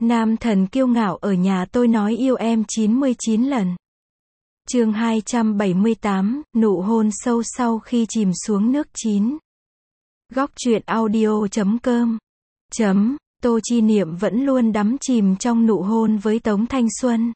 Nam thần kiêu ngạo ở nhà tôi nói yêu em 99 lần. Chương 278, nụ hôn sâu sau khi chìm xuống nước chín. Góc truyện audio.com. Tô Chi Niệm vẫn luôn đắm chìm trong nụ hôn với Tống Thanh Xuân.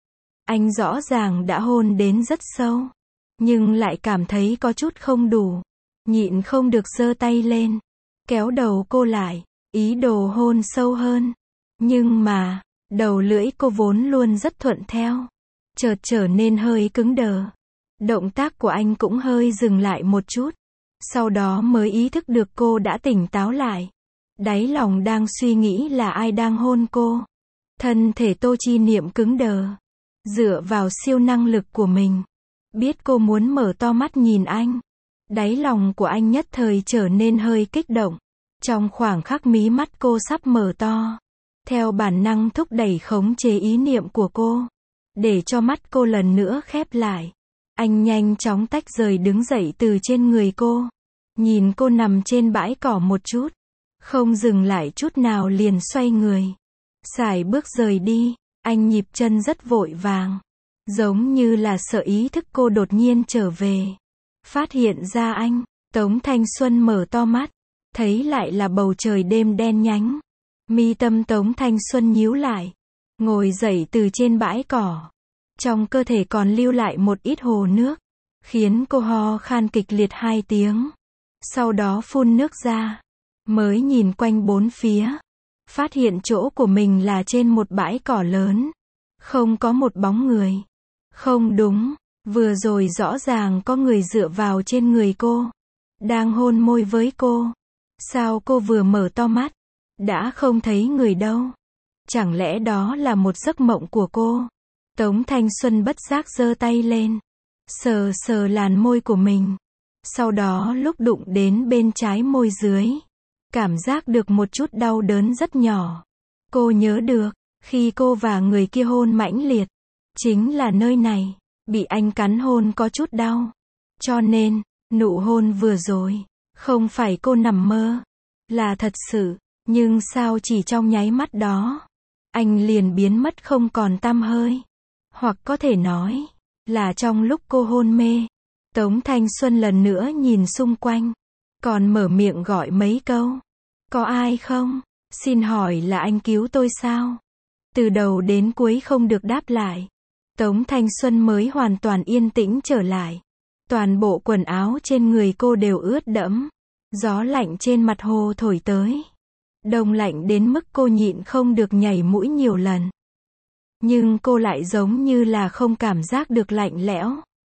Anh rõ ràng đã hôn đến rất sâu, nhưng lại cảm thấy có chút không đủ. Nhịn không được giơ tay lên, kéo đầu cô lại, ý đồ hôn sâu hơn. Nhưng mà, đầu lưỡi cô vốn luôn rất thuận theo, chợt trở nên hơi cứng đờ. Động tác của anh cũng hơi dừng lại một chút. Sau đó mới ý thức được cô đã tỉnh táo lại. Đáy lòng đang suy nghĩ là ai đang hôn cô. Thân thể Tô Chi Niệm cứng đờ. Dựa vào siêu năng lực của mình, biết cô muốn mở to mắt nhìn anh. Đáy lòng của anh nhất thời trở nên hơi kích động. Trong khoảng khắc mí mắt cô sắp mở to, theo bản năng thúc đẩy khống chế ý niệm của cô, để cho mắt cô lần nữa khép lại. Anh nhanh chóng tách rời đứng dậy từ trên người cô. Nhìn cô nằm trên bãi cỏ một chút, không dừng lại chút nào liền xoay người. Sải bước rời đi, anh nhịp chân rất vội vàng. Giống như là sợ ý thức cô đột nhiên trở về. Phát hiện ra anh, Tống Thanh Xuân mở to mắt, thấy lại là bầu trời đêm đen nhánh. Mi tâm Tống Thanh Xuân nhíu lại, ngồi dậy từ trên bãi cỏ. Trong cơ thể còn lưu lại một ít hồ nước, khiến cô ho khan kịch liệt 2 tiếng. Sau đó phun nước ra, mới nhìn quanh bốn phía, phát hiện chỗ của mình là trên một bãi cỏ lớn, không có một bóng người. Không đúng, vừa rồi rõ ràng có người dựa vào trên người cô, đang hôn môi với cô. Sao cô vừa mở to mắt, đã không thấy người đâu? Chẳng lẽ đó là một giấc mộng của cô? Tống Thanh Xuân bất giác giơ tay lên, sờ sờ làn môi của mình. Sau đó lúc đụng đến bên trái môi dưới, cảm giác được một chút đau đớn rất nhỏ. Cô nhớ được, khi cô và người kia hôn mãnh liệt, chính là nơi này, bị anh cắn hôn có chút đau. Cho nên, nụ hôn vừa rồi, không phải cô nằm mơ, là thật sự. Nhưng sao chỉ trong nháy mắt đó, anh liền biến mất không còn tăm hơi. Hoặc có thể nói, là trong lúc cô hôn mê, Tống Thanh Xuân lần nữa nhìn xung quanh, còn mở miệng gọi mấy câu. Có ai không? Xin hỏi là anh cứu tôi sao? Từ đầu đến cuối không được đáp lại. Tống Thanh Xuân mới hoàn toàn yên tĩnh trở lại. Toàn bộ quần áo trên người cô đều ướt đẫm. Gió lạnh trên mặt hồ thổi tới. Đông lạnh đến mức cô nhịn không được nhảy mũi nhiều lần. Nhưng cô lại giống như là không cảm giác được lạnh lẽo.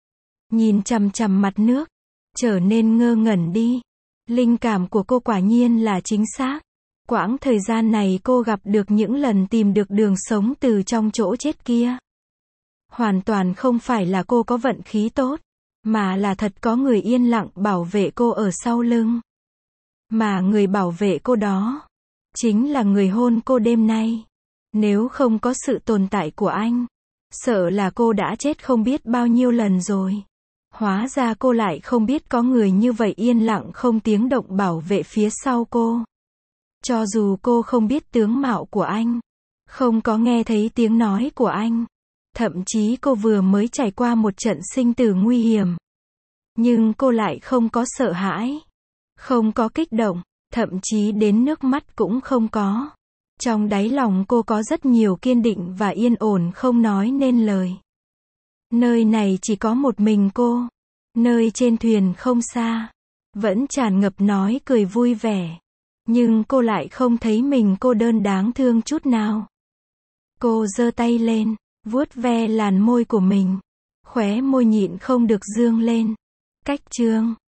Nhìn chằm chằm mặt nước, trở nên ngơ ngẩn đi. Linh cảm của cô quả nhiên là chính xác. Quãng thời gian này cô gặp được những lần tìm được đường sống từ trong chỗ chết kia. Hoàn toàn không phải là cô có vận khí tốt, mà là thật có người yên lặng bảo vệ cô ở sau lưng. Mà người bảo vệ cô đó, chính là người hôn cô đêm nay. Nếu không có sự tồn tại của anh, sợ là cô đã chết không biết bao nhiêu lần rồi. Hóa ra cô lại không biết có người như vậy yên lặng không tiếng động bảo vệ phía sau cô. Cho dù cô không biết tướng mạo của anh, không có nghe thấy tiếng nói của anh, thậm chí cô vừa mới trải qua một trận sinh tử nguy hiểm, nhưng cô lại không có sợ hãi, không có kích động, thậm chí đến nước mắt cũng không có. Trong đáy lòng cô có rất nhiều kiên định và yên ổn không nói nên lời. Nơi này chỉ có một mình cô. Nơi trên thuyền không xa, vẫn tràn ngập nói cười vui vẻ. Nhưng cô lại không thấy mình cô đơn đáng thương chút nào. Cô giơ tay lên, vuốt ve làn môi của mình. Khóe môi nhịn không được dương lên. Cách chương